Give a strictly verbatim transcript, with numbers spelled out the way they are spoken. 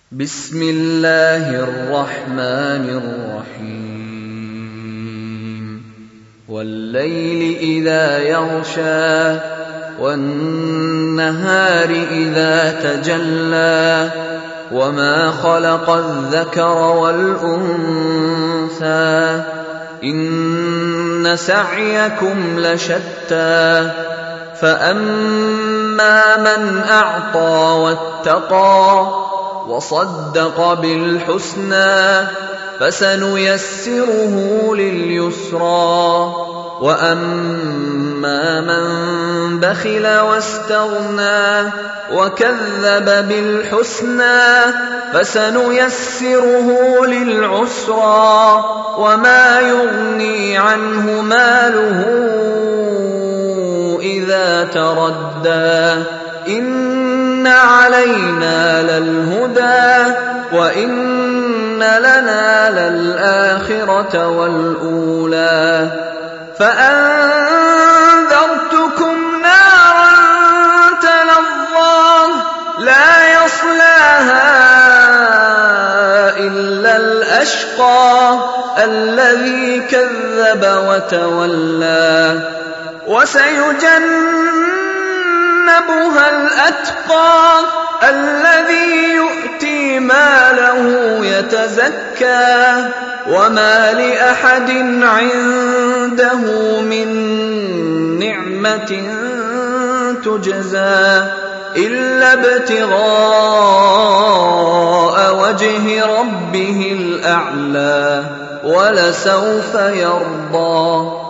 بسم الله الرحمن الرحيم والليل إذا يغشى والنهار إذا تجلى وما خلق الذكر والأنثى إن سعيكم لشتى فأما من أعطى واتقى وصدق بالحسنى فسنيسره لليسرى وأما من بخل واستغنى وكذب بالحسنى فسنيسره للعسرى وما يغني عنه ماله إذا تردى إن علينا للهدى وإن لنا للآخرة والأولى فأنذرتكم نارا تلظى لا يصلاها إلا الأشقى الذي كذب وتولى وسيجنبها الأتقى الذي يؤتي ماله يتزكى وما لأحد عنده من نعمة تجزى إلا ابتغاء وجه ربه الأعلى ولسوف يرضى